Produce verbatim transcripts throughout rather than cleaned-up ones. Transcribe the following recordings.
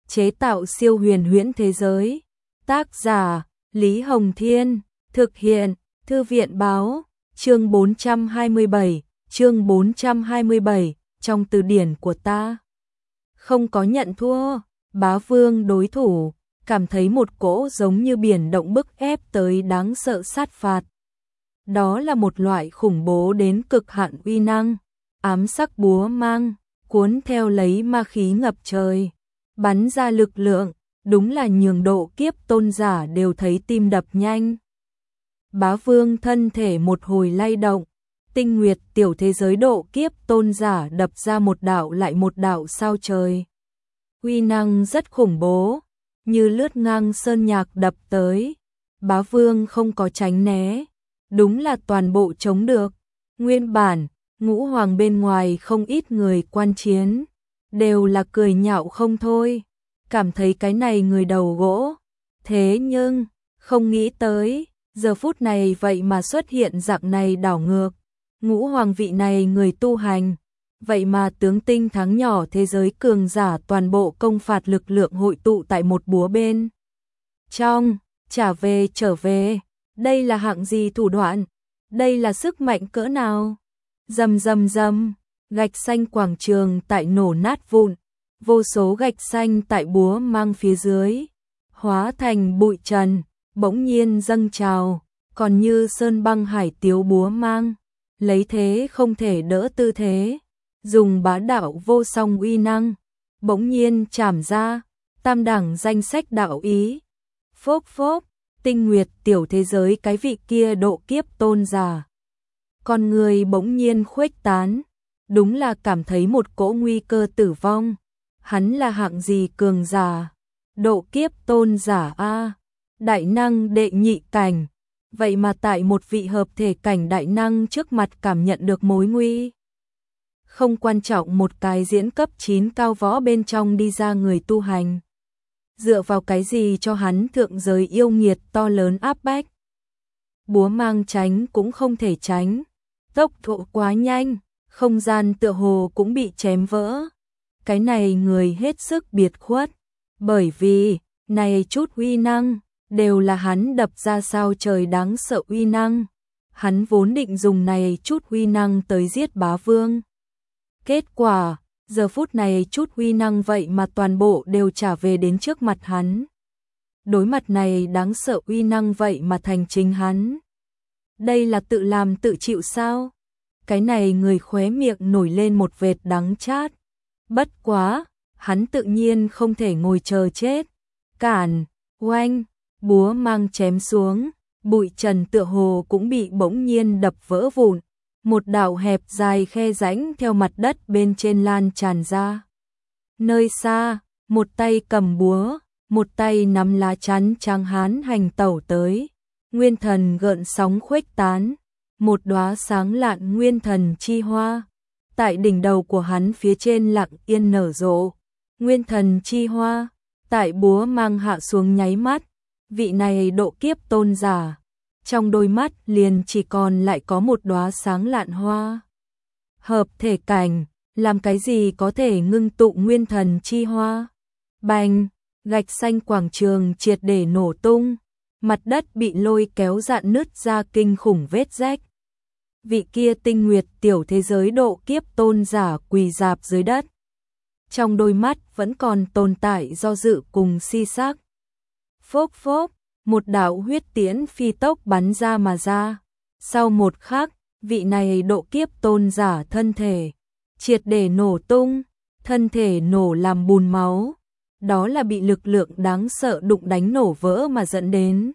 chế tạo siêu huyền huyễn thế giới. Tác giả Lý Hồng Thiên, thực hiện Thư viện Báo. Chương bốn trăm hai mươi bảy, chương bốn trăm hai mươi bảy, trong từ điển của ta không có nhận thua. Bá Vương đối thủ, cảm thấy một cỗ giống như biển động bức ép tới đáng sợ sát phạt. Đó là một loại khủng bố đến cực hạn uy năng, ám sắc búa mang, cuốn theo lấy ma khí ngập trời, bắn ra lực lượng, đúng là nhường độ kiếp tôn giả đều thấy tim đập nhanh. Bá Vương thân thể một hồi lay động, tinh nguyệt tiểu thế giới độ kiếp tôn giả đập ra một đạo lại một đạo sao trời. Uy năng rất khủng bố, như lướt ngang sơn nhạc đập tới. Bá Vương không có tránh né, đúng là toàn bộ chống được. Nguyên bản, ngũ hoàng bên ngoài không ít người quan chiến, đều là cười nhạo không thôi, cảm thấy cái này người đầu gỗ. Thế nhưng, không nghĩ tới, giờ phút này vậy mà xuất hiện dạng này đảo ngược. Ngũ hoàng vị này người tu hành, vậy mà tướng tinh thắng nhỏ thế giới cường giả toàn bộ công phạt lực lượng hội tụ tại một búa bên trong, trả về trở về, đây là hạng gì thủ đoạn, đây là sức mạnh cỡ nào. Rầm rầm rầm, gạch xanh quảng trường tại nổ nát vụn, vô số gạch xanh tại búa mang phía dưới hóa thành bụi trần, bỗng nhiên dâng trào, còn như sơn băng hải tiếu búa mang, lấy thế không thể đỡ tư thế, dùng bá đạo vô song uy năng, bỗng nhiên chảm ra, tam đẳng danh sách đạo ý. Phốc phốc, tinh nguyệt tiểu thế giới cái vị kia độ kiếp tôn giả. Con người bỗng nhiên khuếch tán, đúng là cảm thấy một cỗ nguy cơ tử vong. Hắn là hạng gì cường giả? Độ kiếp tôn giả a, đại năng đệ nhị cảnh, vậy mà tại một vị hợp thể cảnh đại năng trước mặt cảm nhận được mối nguy. Không quan trọng một cái diễn cấp chín cao võ bên trong đi ra người tu hành, dựa vào cái gì cho hắn thượng giới yêu nghiệt to lớn áp bách. Búa mang tránh cũng không thể tránh, tốc độ quá nhanh, không gian tựa hồ cũng bị chém vỡ. Cái này người hết sức biệt khuất, bởi vì này chút uy năng đều là hắn đập ra sao trời đáng sợ uy năng. Hắn vốn định dùng này chút uy năng tới giết Bá Vương. Kết quả, giờ phút này chút uy năng vậy mà toàn bộ đều trả về đến trước mặt hắn. Đối mặt này đáng sợ uy năng vậy mà thành chính hắn. Đây là tự làm tự chịu sao? Cái này người khóe miệng nổi lên một vệt đắng chát. Bất quá, hắn tự nhiên không thể ngồi chờ chết. Cản, oanh, búa mang chém xuống, bụi trần tựa hồ cũng bị bỗng nhiên đập vỡ vụn. Một đạo hẹp dài khe rãnh theo mặt đất bên trên lan tràn ra. Nơi xa, một tay cầm búa, một tay nắm lá chắn trắng hán hành tẩu tới. Nguyên thần gợn sóng khuếch tán, một đóa sáng lạn nguyên thần chi hoa. Tại đỉnh đầu của hắn phía trên lặng yên nở rộ. Nguyên thần chi hoa, tại búa mang hạ xuống nháy mắt. Vị này độ kiếp tôn giả, trong đôi mắt liền chỉ còn lại có một đóa sáng lạn hoa. Hợp thể cảnh, làm cái gì có thể ngưng tụ nguyên thần chi hoa? Bành, gạch xanh quảng trường triệt để nổ tung, mặt đất bị lôi kéo rạn nứt ra kinh khủng vết rách. Vị kia tinh nguyệt tiểu thế giới độ kiếp tôn giả quỳ rạp dưới đất. Trong đôi mắt vẫn còn tồn tại do dự cùng si sắc. Phốc phốc, một đạo huyết tiễn phi tốc bắn ra mà ra. Sau một khắc, vị này độ kiếp tôn giả thân thể triệt để nổ tung, thân thể nổ làm bùn máu. Đó là bị lực lượng đáng sợ đụng đánh nổ vỡ mà dẫn đến.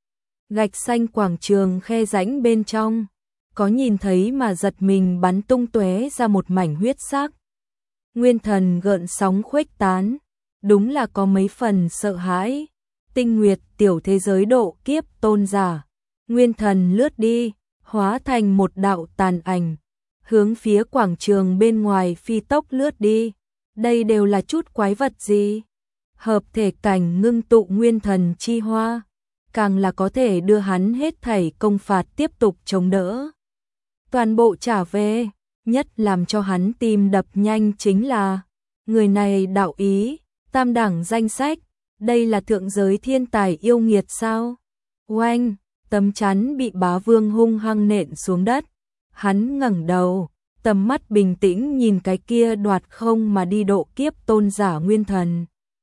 Gạch xanh quảng trường khe rãnh bên trong, có nhìn thấy mà giật mình bắn tung tóe ra một mảnh huyết sắc. Nguyên thần gợn sóng khuếch tán, đúng là có mấy phần sợ hãi. Tinh nguyệt tiểu thế giới độ kiếp tôn giả, nguyên thần lướt đi, hóa thành một đạo tàn ảnh, hướng phía quảng trường bên ngoài phi tốc lướt đi. Đây đều là chút quái vật gì? Hợp thể cảnh ngưng tụ nguyên thần chi hoa, càng là có thể đưa hắn hết thảy công phạt tiếp tục chống đỡ. Toàn bộ trả về, nhất làm cho hắn tim đập nhanh chính là người này đạo ý, Tam đẳng danh sách, đây là thượng giới thiên tài yêu nghiệt sao? Oanh, tấm chắn bị bá vương hung hăng nện xuống đất. Hắn ngẩng đầu, tầm mắt bình tĩnh nhìn cái kia đoạt không mà đi độ kiếp tôn giả nguyên thần.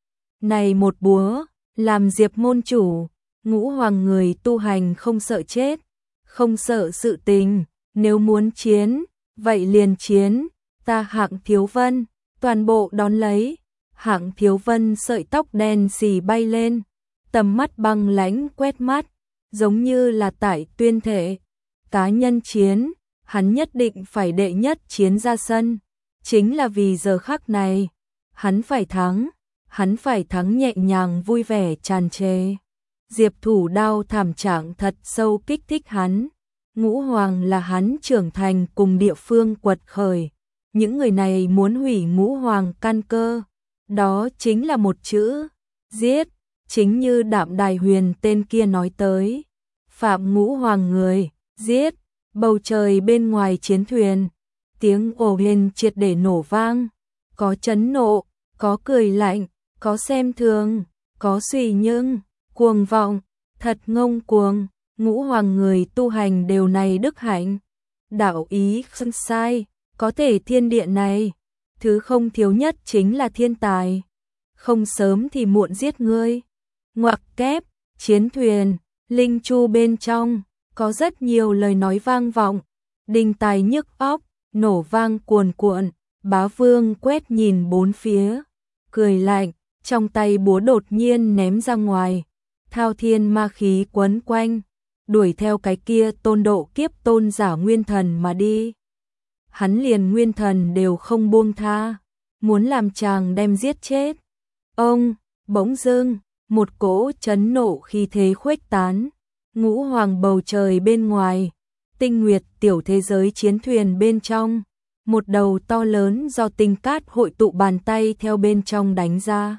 Này một búa, làm Diệp môn chủ, ngũ hoàng người tu hành không sợ chết, không sợ sự tình, nếu muốn chiến, vậy liền chiến, ta Hạng Thiếu Vân, toàn bộ đón lấy. Hạng Thiếu Vân sợi tóc đen xì bay lên, tầm mắt băng lãnh quét mắt, giống như là tại tuyên thể. Cá nhân chiến, hắn nhất định phải đệ nhất chiến ra sân, chính là vì giờ khắc này, hắn phải thắng, hắn phải thắng nhẹ nhàng vui vẻ tràn trề. Diệp thủ đao thảm trạng thật sâu kích thích hắn, ngũ hoàng là hắn trưởng thành cùng địa phương quật khởi, những người này muốn hủy ngũ hoàng căn cơ. Đó chính là một chữ, giết, chính như Đạm Đài Huyền tên kia nói tới. Phạm ngũ hoàng người, giết, bầu trời bên ngoài chiến thuyền, tiếng ồ lên triệt để nổ vang, có chấn nộ, có cười lạnh, có xem thường, có suy nhưng, cuồng vọng, thật ngông cuồng, ngũ hoàng người tu hành đều này đức hạnh. Đạo ý không sai, có thể thiên địa này. Thứ không thiếu nhất chính là thiên tài, không sớm thì muộn giết ngươi. Ngoặc kép, chiến thuyền, linh chu bên trong, có rất nhiều lời nói vang vọng, đinh tai nhức óc, nổ vang cuồn cuộn, bá vương quét nhìn bốn phía, cười lạnh, trong tay búa đột nhiên ném ra ngoài, thao thiên ma khí quấn quanh, đuổi theo cái kia tôn độ kiếp tôn giả nguyên thần mà đi. Hắn liền nguyên thần đều không buông tha, muốn làm chàng đem giết chết. Ông, bỗng dưng, một cỗ chấn nộ khí thế khuếch tán, ngũ hoàng bầu trời bên ngoài, tinh nguyệt tiểu thế giới chiến thuyền bên trong, một đầu to lớn do tinh cát hội tụ bàn tay theo bên trong đánh ra.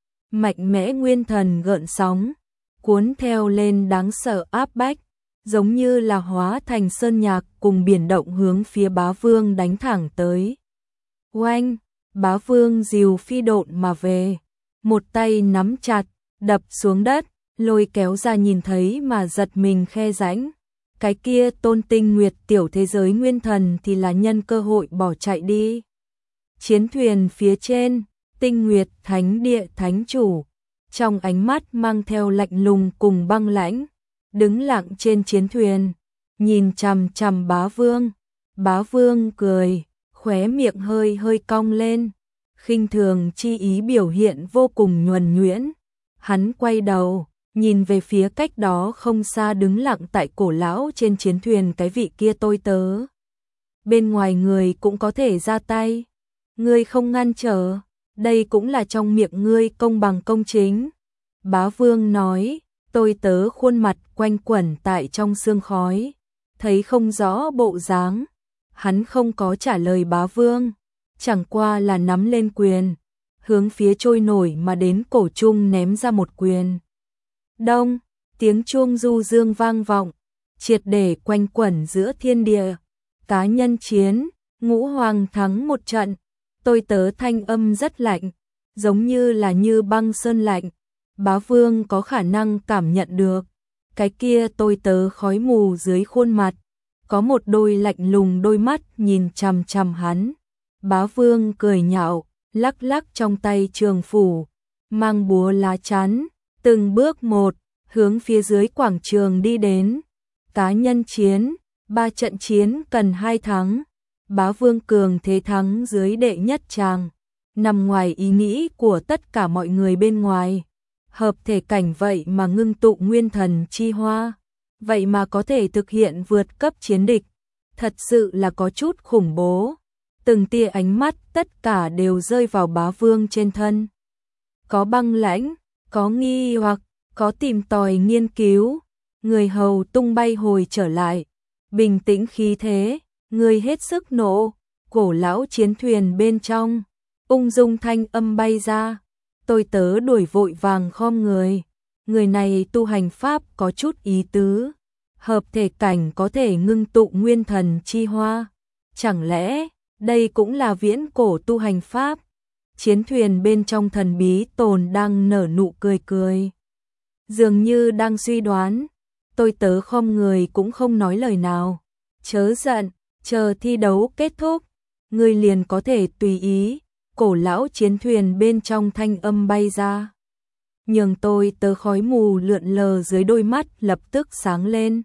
Mạnh mẽ nguyên thần gợn sóng, cuốn theo lên đáng sợ áp bách, giống như là hóa thành sơn nhạc cùng biển động hướng phía bá vương đánh thẳng tới. Oanh, bá vương diều phi độn mà về, một tay nắm chặt, đập xuống đất, lôi kéo ra nhìn thấy mà giật mình khe rãnh. Cái kia tôn tinh nguyệt tiểu thế giới nguyên thần thì là nhân cơ hội bỏ chạy đi. Chiến thuyền phía trên, tinh nguyệt thánh địa thánh chủ, trong ánh mắt mang theo lạnh lùng cùng băng lãnh, đứng lặng trên chiến thuyền, nhìn chằm chằm bá vương. Bá vương cười, khóe miệng hơi hơi cong lên, khinh thường chi ý biểu hiện vô cùng nhuần nhuyễn. Hắn quay đầu, nhìn về phía cách đó không xa đứng lặng tại cổ lão trên chiến thuyền cái vị kia tôi tớ. Bên ngoài người cũng có thể ra tay, ngươi không ngăn trở, đây cũng là trong miệng ngươi công bằng công chính. Bá vương nói, tôi tớ khuôn mặt quanh quẩn tại trong sương khói, thấy không rõ bộ dáng. Hắn không có trả lời bá vương, chẳng qua là nắm lên quyền, hướng phía trôi nổi mà đến cổ trung ném ra một quyền. Đông, tiếng chuông du dương vang vọng, triệt để quanh quẩn giữa thiên địa. Cá nhân chiến, ngũ hoàng thắng một trận, tôi tớ thanh âm rất lạnh, giống như là như băng sơn lạnh. Bá vương có khả năng cảm nhận được, cái kia tôi tớ khói mù dưới khuôn mặt, có một đôi lạnh lùng đôi mắt nhìn chằm chằm hắn. Bá vương cười nhạo, lắc lắc trong tay trường phủ, mang búa lá chắn, từng bước một, hướng phía dưới quảng trường đi đến. Cá nhân chiến, ba trận chiến cần hai thắng. Bá vương cường thế thắng dưới đệ nhất tràng, nằm ngoài ý nghĩ của tất cả mọi người bên ngoài. Hợp thể cảnh vậy mà ngưng tụ nguyên thần chi hoa, vậy mà có thể thực hiện vượt cấp chiến địch, thật sự là có chút khủng bố. Từng tia ánh mắt tất cả đều rơi vào bá vương trên thân. Có băng lãnh, có nghi hoặc, có tìm tòi nghiên cứu. Người hầu tung bay hồi trở lại, bình tĩnh khí thế, người hết sức nộ, cổ lão chiến thuyền bên trong, ung dung thanh âm bay ra. Tôi tớ đuổi vội vàng khom người, người này tu hành pháp có chút ý tứ, hợp thể cảnh có thể ngưng tụ nguyên thần chi hoa, chẳng lẽ đây cũng là viễn cổ tu hành pháp? Chiến thuyền bên trong thần bí tồn đang nở nụ cười cười. Dường như đang suy đoán. Tôi tớ khom người cũng không nói lời nào. Chớ giận, chờ thi đấu kết thúc, ngươi liền có thể tùy ý. Cổ lão chiến thuyền bên trong thanh âm bay ra. Nhường tôi tớ khói mù lượn lờ dưới đôi mắt lập tức sáng lên.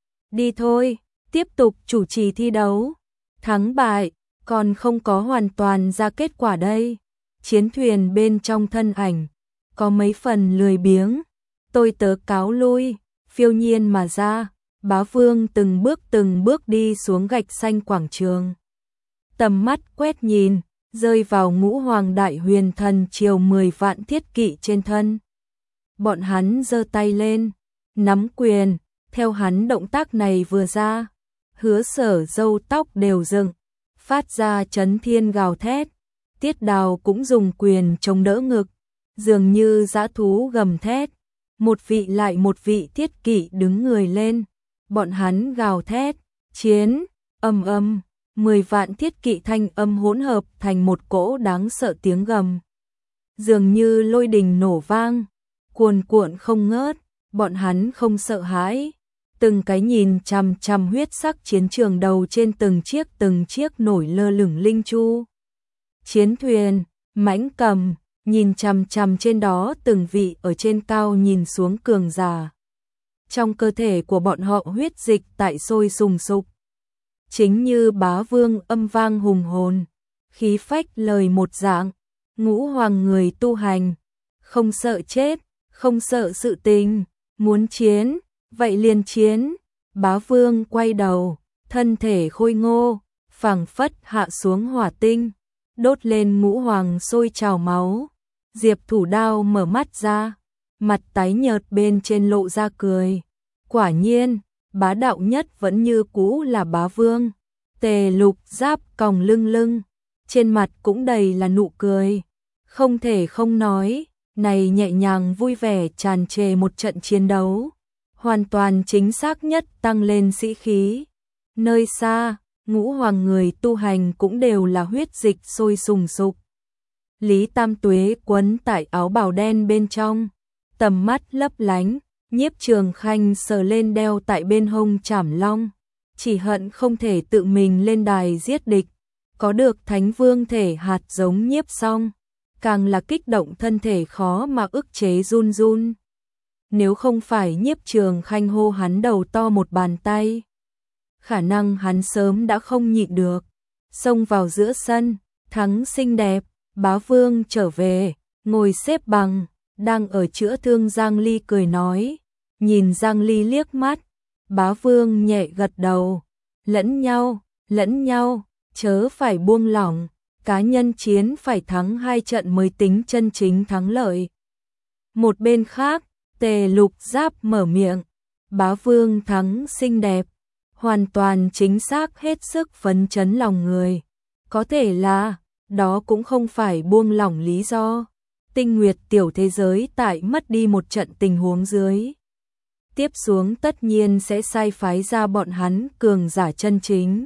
Đi thôi, tiếp tục chủ trì thi đấu. Thắng bại, còn không có hoàn toàn ra kết quả đây. Chiến thuyền bên trong thân ảnh, có mấy phần lười biếng. Tôi tớ cáo lui, phiêu nhiên mà ra. Bá Vương từng bước từng bước đi xuống gạch xanh quảng trường. Tầm mắt quét nhìn, rơi vào ngũ hoàng đại huyền thần triều mười vạn thiết kỵ trên thân. Bọn hắn giơ tay lên, nắm quyền, theo hắn động tác này vừa ra, Hứa Sở râu tóc đều dựng, phát ra chấn thiên gào thét. Tiết Đào cũng dùng quyền chống đỡ ngực, dường như dã thú gầm thét. Một vị lại một vị thiết kỵ đứng người lên, bọn hắn gào thét, chiến, ầm ầm, mười vạn thiết kỵ thanh âm hỗn hợp thành một cỗ đáng sợ tiếng gầm. Dường như lôi đình nổ vang, cuồn cuộn không ngớt, bọn hắn không sợ hãi. Từng cái nhìn chằm chằm huyết sắc chiến trường đầu trên từng chiếc từng chiếc nổi lơ lửng linh chu. Chiến thuyền, mãnh cầm, nhìn chằm chằm trên đó từng vị ở trên cao nhìn xuống cường giả. Trong cơ thể của bọn họ huyết dịch tại sôi sùng sục. Chính như Bá Vương âm vang hùng hồn, khí phách lời một dạng, ngũ hoàng người tu hành, không sợ chết, không sợ sự tình, muốn chiến, vậy liền chiến. Bá Vương quay đầu, thân thể khôi ngô, phảng phất hạ xuống hỏa tinh, đốt lên ngũ hoàng sôi trào máu. Diệp Thủ Đao mở mắt ra, mặt tái nhợt bên trên lộ ra cười. Quả nhiên, bá đạo nhất vẫn như cũ là Bá Vương. Tề Lục Giáp còng lưng lưng, trên mặt cũng đầy là nụ cười. Không thể không nói, này nhẹ nhàng vui vẻ tràn trề một trận chiến đấu, hoàn toàn chính xác nhất tăng lên sĩ khí. Nơi xa, ngũ hoàng người tu hành cũng đều là huyết dịch sôi sùng sục. Lý Tam Tuế quấn tại áo bào đen bên trong, tầm mắt lấp lánh. Nhiếp Trường Khanh sờ lên đeo tại bên hông Trảm Long, chỉ hận không thể tự mình lên đài giết địch, có được Thánh Vương thể hạt giống Nhiếp Song, càng là kích động thân thể khó mà ức chế run run. Nếu không phải Nhiếp Trường Khanh hô hắn đầu to một bàn tay, khả năng hắn sớm đã không nhịn được, xông vào giữa sân, thắng xinh đẹp. Bá Vương trở về, ngồi xếp bằng, đang ở chữa thương Giang Ly cười nói. Nhìn Giang Ly liếc mắt, Bá Vương nhẹ gật đầu. Lẫn nhau, lẫn nhau, chớ phải buông lỏng, cá nhân chiến phải thắng hai trận mới tính chân chính thắng lợi. Một bên khác, Tề Lục Giáp mở miệng, Bá Vương thắng xinh đẹp, hoàn toàn chính xác hết sức phấn chấn lòng người. Có thể là, đó cũng không phải buông lỏng lý do. Tinh Nguyệt tiểu thế giới tại mất đi một trận tình huống dưới, tiếp xuống tất nhiên sẽ sai phái ra bọn hắn cường giả chân chính.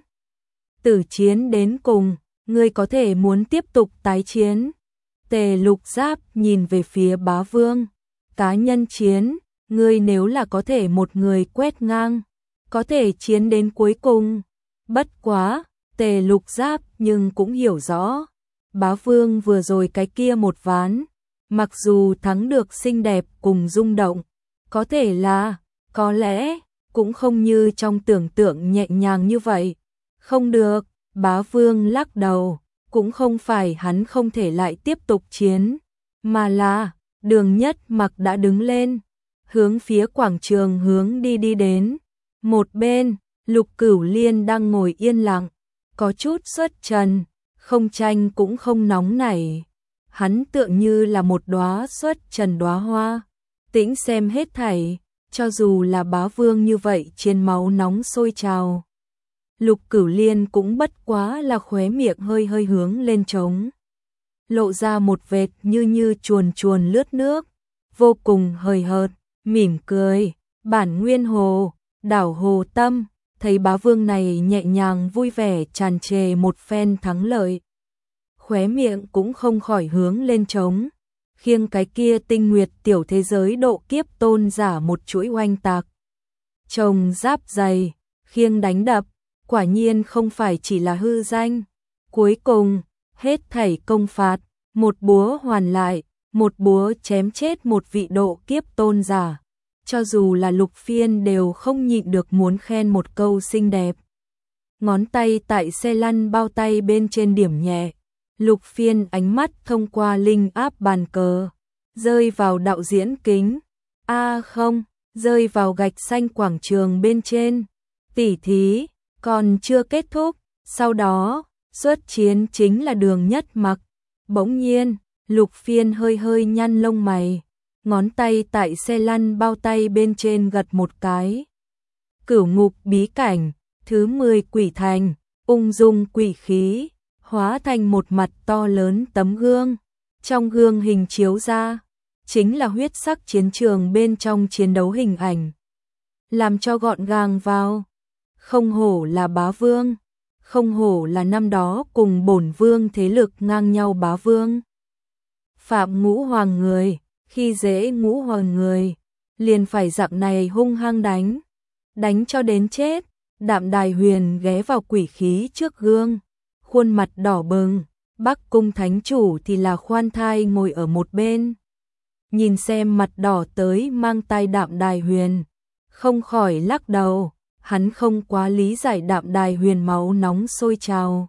Tử chiến đến cùng, ngươi có thể muốn tiếp tục tái chiến. Tề Lục Giáp nhìn về phía Bá Vương. Cá nhân chiến, ngươi nếu là có thể một người quét ngang, có thể chiến đến cuối cùng. Bất quá, Tề Lục Giáp nhưng cũng hiểu rõ. Bá Vương vừa rồi cái kia một ván, mặc dù thắng được xinh đẹp cùng rung động, có thể là, có lẽ, cũng không như trong tưởng tượng nhẹ nhàng như vậy. Không được, Bá Vương lắc đầu, cũng không phải hắn không thể lại tiếp tục chiến, mà là, Đường Nhất Mặc đã đứng lên, hướng phía quảng trường hướng đi đi đến. Một bên, Lục Cửu Liên đang ngồi yên lặng, có chút xuất trần, không tranh cũng không nóng nảy. Hắn tựa như là một đóa xuất trần đóa hoa, tĩnh xem hết thảy, cho dù là Bá Vương như vậy trên máu nóng sôi trào. Lục Cửu Liên cũng bất quá là khóe miệng hơi hơi hướng lên trống, lộ ra một vệt như như chuồn chuồn lướt nước, vô cùng hời hợt, mỉm cười. Bản Nguyên Hồ, đảo Hồ Tâm, thấy Bá Vương này nhẹ nhàng vui vẻ tràn trề một phen thắng lợi, khóe miệng cũng không khỏi hướng lên trống, khiêng cái kia tinh nguyệt tiểu thế giới độ kiếp tôn giả một chuỗi oanh tạc. Chồng giáp dày, khiêng đánh đập, quả nhiên không phải chỉ là hư danh. Cuối cùng, hết thảy công phạt, một búa hoàn lại, một búa chém chết một vị độ kiếp tôn giả. Cho dù là Lục Phiên đều không nhịn được muốn khen một câu xinh đẹp. Ngón tay tại xe lăn bao tay bên trên điểm nhẹ. Lục Phiên ánh mắt thông qua linh áp bàn cờ, rơi vào đạo diễn kính. A à không, rơi vào gạch xanh quảng trường bên trên. Tỉ thí, còn chưa kết thúc, sau đó, xuất chiến chính là Đường Nhất Mặc. Bỗng nhiên, Lục Phiên hơi hơi nhăn lông mày, ngón tay tại xe lăn bao tay bên trên gật một cái. Cửu ngục bí cảnh, thứ mười quỷ thành, ung dung quỷ khí, hóa thành một mặt to lớn tấm gương. Trong gương hình chiếu ra, chính là huyết sắc chiến trường bên trong chiến đấu hình ảnh. Làm cho gọn gàng vào, không hổ là bá vương, không hổ là năm đó cùng bổn vương thế lực ngang nhau bá vương. Phạm Ngũ Hoàng người, khi dễ Ngũ Hoàng người, liền phải dạng này hung hăng đánh, đánh cho đến chết. Đạm Đài Huyền ghé vào quỷ khí trước gương, khuôn mặt đỏ bừng, Bắc Cung Thánh Chủ thì là khoan thai ngồi ở một bên. Nhìn xem mặt đỏ tới mang tai Đạm Đài Huyền, không khỏi lắc đầu, hắn không quá lý giải Đạm Đài Huyền máu nóng sôi trào.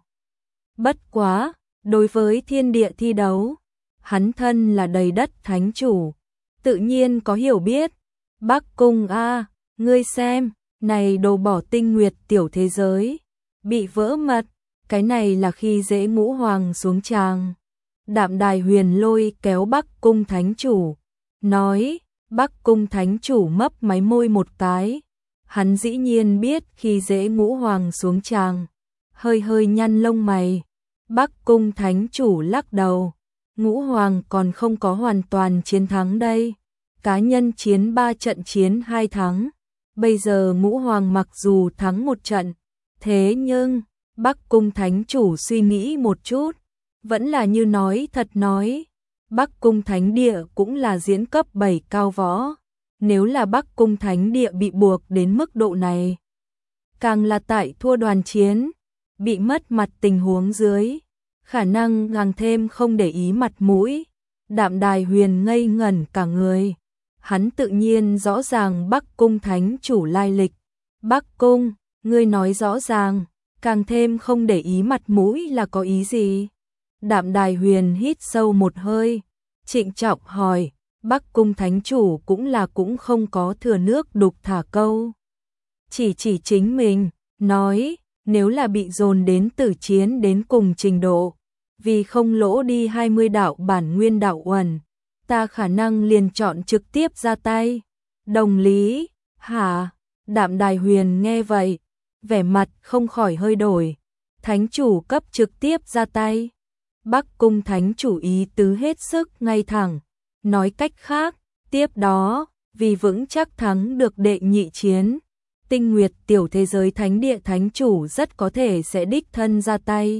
Bất quá, đối với thiên địa thi đấu, hắn thân là đầy đất thánh chủ, tự nhiên có hiểu biết. Bắc Cung a, ngươi xem, này đồ bỏ tinh nguyệt tiểu thế giới, bị vỡ mật, cái này là khi dễ Ngũ Hoàng xuống tràng. Đạm Đài Huyền lôi kéo Bắc Cung Thánh Chủ, nói, Bắc Cung Thánh Chủ mấp máy môi một cái, hắn dĩ nhiên biết khi dễ Ngũ Hoàng xuống tràng, hơi hơi nhăn lông mày. Bắc Cung Thánh Chủ lắc đầu, Ngũ Hoàng còn không có hoàn toàn chiến thắng đây, cá nhân chiến ba trận chiến hai thắng. Bây giờ Ngũ Hoàng mặc dù thắng một trận, thế nhưng, Bắc Cung Thánh Chủ suy nghĩ một chút, vẫn là như nói thật nói, Bắc Cung Thánh Địa cũng là diễn cấp bảy cao võ, nếu là Bắc Cung Thánh Địa bị buộc đến mức độ này, càng là tại thua đoàn chiến, bị mất mặt tình huống dưới, khả năng càng thêm không để ý mặt mũi. Đạm Đài Huyền ngây ngẩn cả người. Hắn tự nhiên rõ ràng Bắc Cung Thánh Chủ lai lịch. Bắc Cung, ngươi nói rõ ràng, càng thêm không để ý mặt mũi là có ý gì? Đạm Đài Huyền hít sâu một hơi, trịnh trọng hỏi, Bắc Cung Thánh Chủ cũng là cũng không có thừa nước đục thả câu. Chỉ chỉ chính mình, nói, nếu là bị dồn đến tử chiến đến cùng trình độ, vì không lỗ đi hai mươi đạo bản nguyên đạo uẩn, ta khả năng liền chọn trực tiếp ra tay. Đồng lý, hả? Đạm Đài Huyền nghe vậy, vẻ mặt không khỏi hơi đổi. Thánh Chủ cấp trực tiếp ra tay. Bắc Cung Thánh Chủ ý tứ hết sức ngay thẳng. Nói cách khác, tiếp đó, vì vững chắc thắng được đệ nhị chiến, Tinh Nguyệt tiểu thế giới Thánh Địa Thánh Chủ rất có thể sẽ đích thân ra tay.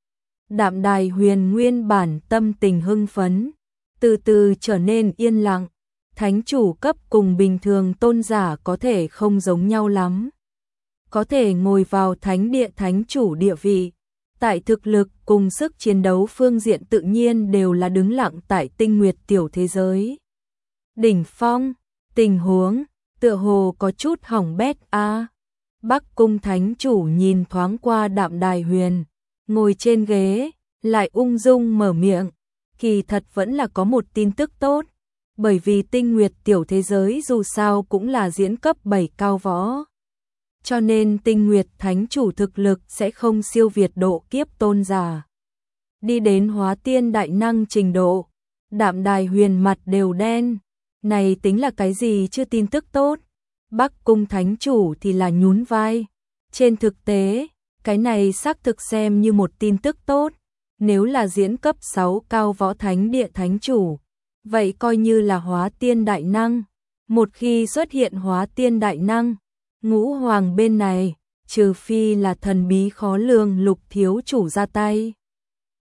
Đạm Đài Huyền nguyên bản tâm tình hưng phấn, từ từ trở nên yên lặng. Thánh Chủ cấp cùng bình thường tôn giả có thể không giống nhau lắm. Có thể ngồi vào Thánh Địa Thánh Chủ địa vị, tại thực lực cùng sức chiến đấu phương diện tự nhiên đều là đứng lặng tại Tinh Nguyệt tiểu thế giới. Đỉnh phong, tình huống, tựa hồ có chút hỏng bét a. À. Bắc Cung Thánh Chủ nhìn thoáng qua Đạm Đài Huyền, ngồi trên ghế, lại ung dung mở miệng, kỳ thật vẫn là có một tin tức tốt, bởi vì Tinh Nguyệt tiểu thế giới dù sao cũng là diễn cấp bảy cao võ. Cho nên Tinh Nguyệt Thánh Chủ thực lực sẽ không siêu việt độ kiếp tôn giả. Đi đến hóa tiên đại năng trình độ, Đạm Đài Huyền mặt đều đen, này tính là cái gì chưa tin tức tốt. Bắc Cung Thánh Chủ thì là nhún vai. Trên thực tế, cái này xác thực xem như một tin tức tốt. Nếu là diễn cấp sáu cao võ Thánh Địa Thánh Chủ, vậy coi như là hóa tiên đại năng. Một khi xuất hiện hóa tiên đại năng, Ngũ Hoàng bên này, trừ phi là thần bí khó lường Lục Thiếu Chủ ra tay,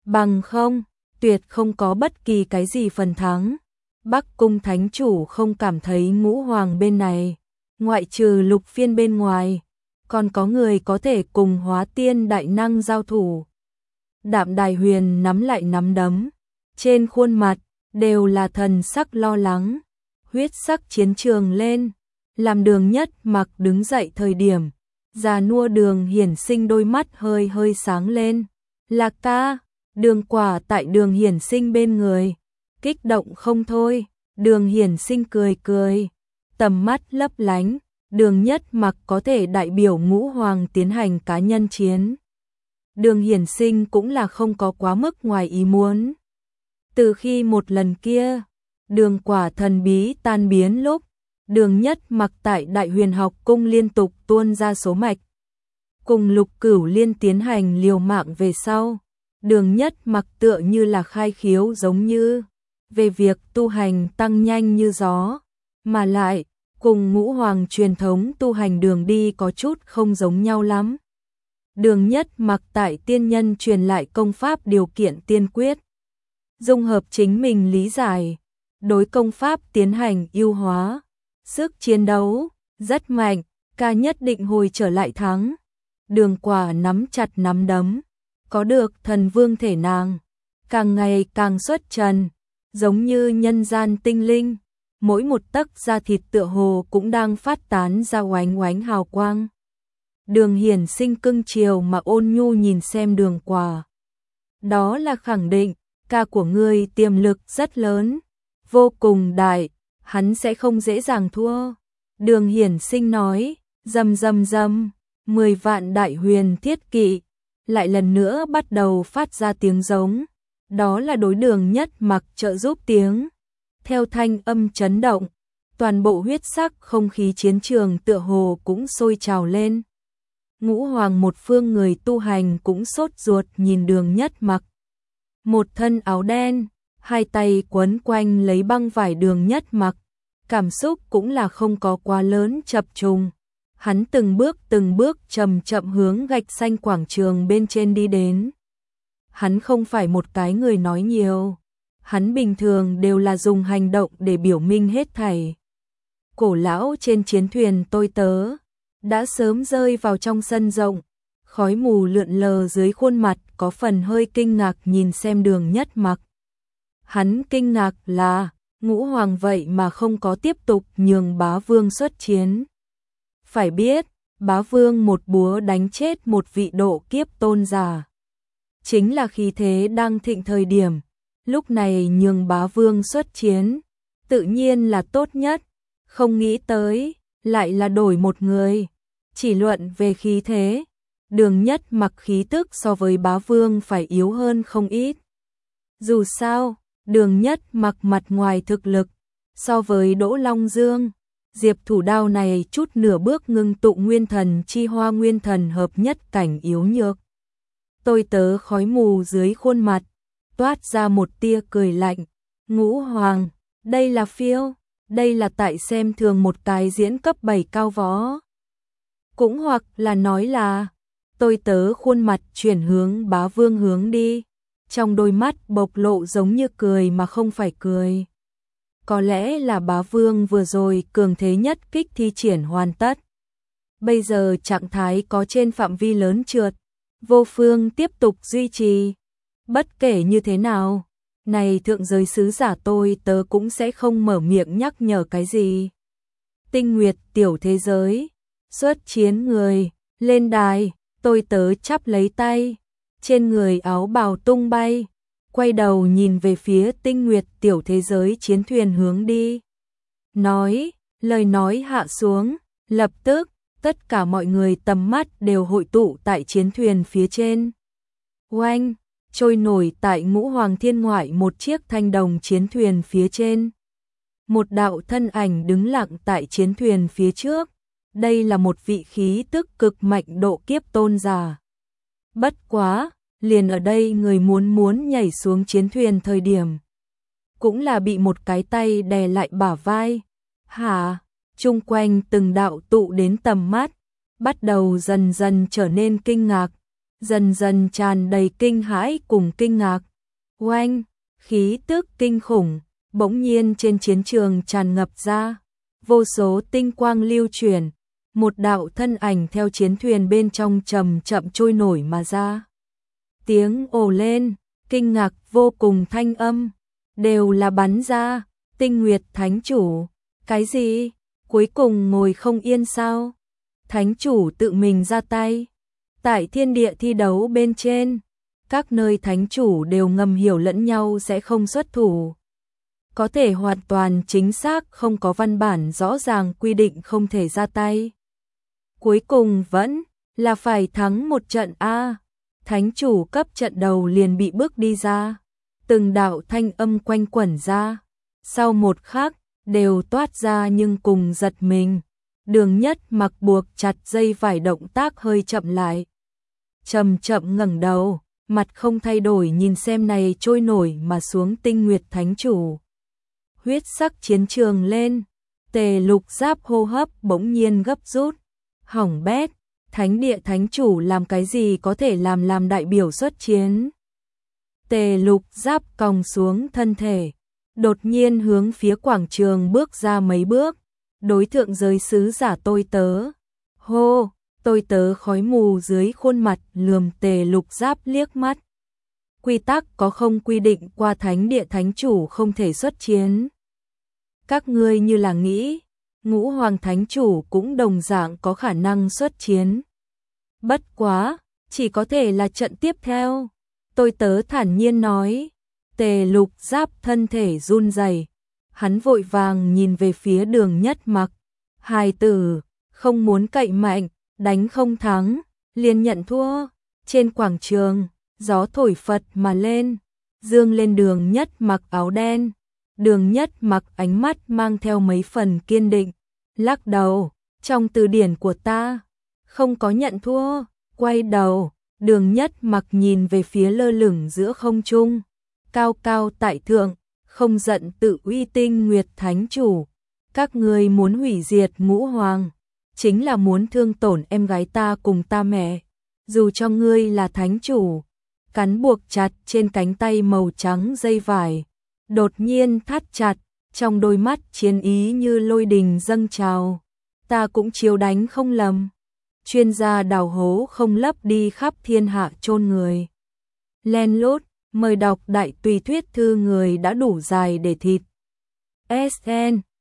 Bằng không, tuyệt không có bất kỳ cái gì phần thắng. Bắc cung thánh chủ không cảm thấy ngũ hoàng bên này, ngoại trừ Lục Phiên bên ngoài, còn có người có thể cùng hóa tiên đại năng giao thủ. Đạm Đài Huyền nắm lại nắm đấm, trên khuôn mặt đều là thần sắc lo lắng. Huyết sắc chiến trường lên, làm Đường Nhất Mặc đứng dậy thời điểm, già nua Đường Hiển Sinh đôi mắt hơi hơi sáng lên. Lạc ca, Đường Quả tại Đường Hiển Sinh bên người, kích động không thôi. Đường Hiển Sinh cười cười, tầm mắt lấp lánh. Đường Nhất Mặc có thể đại biểu ngũ hoàng tiến hành cá nhân chiến. Đường Hiển Sinh cũng là không có quá mức ngoài ý muốn. Từ khi một lần kia, Đường Quả thần bí tan biến lúc, Đường Nhất Mặc tại Đại Huyền Học Cung liên tục tuôn ra số mạch. Cùng Lục Cửu Liên tiến hành liều mạng về sau, Đường Nhất Mặc tựa như là khai khiếu giống như, về việc tu hành tăng nhanh như gió, mà lại, cùng ngũ hoàng truyền thống tu hành đường đi có chút không giống nhau lắm. Đường Nhất Mặc tại tiên nhân truyền lại công pháp điều kiện tiên quyết, dung hợp chính mình lý giải, đối công pháp tiến hành ưu hóa, sức chiến đấu rất mạnh, ca nhất định hồi trở lại thắng. Đường Quả nắm chặt nắm đấm, có được thần vương thể nàng, càng ngày càng xuất trần, giống như nhân gian tinh linh, mỗi một tấc da thịt tựa hồ cũng đang phát tán ra oánh oánh hào quang. Đường Hiển Sinh cưng chiều mà ôn nhu nhìn xem Đường Quả. Đó là khẳng định, ca của ngươi tiềm lực rất lớn, vô cùng đại, hắn sẽ không dễ dàng thua. Đường Hiển Sinh nói, rầm rầm rầm, mười vạn đại huyền thiết kỵ, lại lần nữa bắt đầu phát ra tiếng giống. Đó là đối Đường Nhất Mặc trợ giúp tiếng. Theo thanh âm chấn động, toàn bộ huyết sắc không khí chiến trường tựa hồ cũng sôi trào lên. Ngũ hoàng một phương người tu hành cũng sốt ruột nhìn Đường Nhất Mặc. Một thân áo đen, hai tay quấn quanh lấy băng vải Đường Nhất Mặc, cảm xúc cũng là không có quá lớn chập trùng. Hắn từng bước từng bước chậm chậm hướng gạch xanh quảng trường bên trên đi đến. Hắn không phải một cái người nói nhiều, hắn bình thường đều là dùng hành động để biểu minh hết thảy. Cổ lão trên chiến thuyền tôi tớ, đã sớm rơi vào trong sân rộng, khói mù lượn lờ dưới khuôn mặt có phần hơi kinh ngạc nhìn xem Đường Nhất Mặc. Hắn kinh ngạc là, ngũ hoàng vậy mà không có tiếp tục nhường bá vương xuất chiến. Phải biết, bá vương một búa đánh chết một vị độ kiếp tôn giả. Chính là khí thế đang thịnh thời điểm, lúc này nhường bá vương xuất chiến, tự nhiên là tốt nhất, không nghĩ tới, lại là đổi một người. Chỉ luận về khí thế, Đường Nhất Mặc khí tức so với bá vương phải yếu hơn không ít. Dù sao, Đường Nhất Mặc mặt ngoài thực lực, so với Đỗ Long Dương, Diệp Thủ Đao này chút nửa bước ngưng tụ nguyên thần chi hoa nguyên thần hợp nhất cảnh yếu nhược. Tôi tớ khói mù dưới khuôn mặt, toát ra một tia cười lạnh. Ngũ hoàng, đây là phiêu, đây là tại xem thường một cái diễn cấp bảy cao võ. Cũng hoặc là nói là, tôi tớ khuôn mặt chuyển hướng bá vương hướng đi, trong đôi mắt bộc lộ giống như cười mà không phải cười. Có lẽ là bá vương vừa rồi cường thế nhất kích thi triển hoàn tất. Bây giờ trạng thái có trên phạm vi lớn trượt, vô phương tiếp tục duy trì. Bất kể như thế nào, này thượng giới sứ giả tôi tớ cũng sẽ không mở miệng nhắc nhở cái gì. Tinh Nguyệt tiểu thế giới, xuất chiến người, lên đài, tôi tớ chắp lấy tay, trên người áo bào tung bay, quay đầu nhìn về phía Tinh Nguyệt tiểu thế giới chiến thuyền hướng đi. Nói, lời nói hạ xuống, lập tức, tất cả mọi người tầm mắt đều hội tụ tại chiến thuyền phía trên. Oanh, trôi nổi tại Ngũ Hoàng Thiên ngoại một chiếc thanh đồng chiến thuyền phía trên. Một đạo thân ảnh đứng lặng tại chiến thuyền phía trước. Đây là một vị khí tức cực mạnh độ kiếp tôn giả. Bất quá, liền ở đây người muốn muốn nhảy xuống chiến thuyền thời điểm, cũng là bị một cái tay đè lại bả vai. Hả? Chung quanh từng đạo tụ đến tầm mắt, bắt đầu dần dần trở nên kinh ngạc. dần dần tràn đầy kinh hãi cùng kinh ngạc. Oanh, khí tức kinh khủng, bỗng nhiên trên chiến trường tràn ngập ra, vô số tinh quang lưu chuyển, một đạo thân ảnh theo chiến thuyền bên trong chậm chậm trôi nổi mà ra. Tiếng ồ lên, kinh ngạc vô cùng thanh âm, đều là bắn ra, Tinh Nguyệt Thánh Chủ, cái gì? Cuối cùng ngồi không yên sao? Thánh Chủ tự mình ra tay. Tại thiên địa thi đấu bên trên, các nơi Thánh Chủ đều ngầm hiểu lẫn nhau sẽ không xuất thủ. Có thể hoàn toàn chính xác không có văn bản rõ ràng quy định không thể ra tay. Cuối cùng vẫn là phải thắng một trận A. Thánh Chủ cấp trận đầu liền bị bước đi ra. Từng đạo thanh âm quanh quẩn ra. Sau một khắc, đều toát ra nhưng cùng giật mình. Đường Nhất Mặc buộc chặt dây vải động tác hơi chậm lại. Chậm chậm ngẩng đầu, mặt không thay đổi nhìn xem này trôi nổi mà xuống Tinh Nguyệt Thánh Chủ. Huyết sắc chiến trường lên, Tề Lục Giáp hô hấp bỗng nhiên gấp rút. Hỏng bét, Thánh Địa Thánh Chủ làm cái gì có thể làm làm đại biểu xuất chiến. Tề Lục Giáp còng xuống thân thể, đột nhiên hướng phía quảng trường bước ra mấy bước, đối thượng giới sứ giả tôi tớ. Hô, tôi tớ khói mù dưới khuôn mặt lườm Tề Lục Giáp liếc mắt. Quy tắc có không quy định qua Thánh Địa Thánh Chủ không thể xuất chiến. Các ngươi như là nghĩ, Ngũ Hoàng Thánh Chủ cũng đồng dạng có khả năng xuất chiến. Bất quá, chỉ có thể là trận tiếp theo. Tôi tớ thản nhiên nói. Tề Lục Giáp thân thể run rẩy, hắn vội vàng nhìn về phía Đường Nhất Mặc. Hài tử, không muốn cậy mạnh, đánh không thắng, liền nhận thua. Trên quảng trường, gió thổi phật mà lên, dương lên Đường Nhất Mặc áo đen. Đường Nhất Mặc ánh mắt mang theo mấy phần kiên định, lắc đầu, trong từ điển của ta, không có nhận thua. Quay đầu, Đường Nhất Mặc nhìn về phía lơ lửng giữa không trung, cao cao tại thượng, không giận tự uy Tinh Nguyệt Thánh Chủ. Các ngươi muốn hủy diệt Ngũ Hoàng, chính là muốn thương tổn em gái ta cùng ta mẹ. Dù cho ngươi là Thánh Chủ, cắn buộc chặt trên cánh tay màu trắng dây vải, đột nhiên thắt chặt, trong đôi mắt chiến ý như lôi đình dâng trào. Ta cũng chiếu đánh không lầm. Chuyên gia đào hố không lấp đi khắp thiên hạ chôn người. Len lút, mời đọc đại tùy thuyết thư người đã đủ dài để thịt. ét en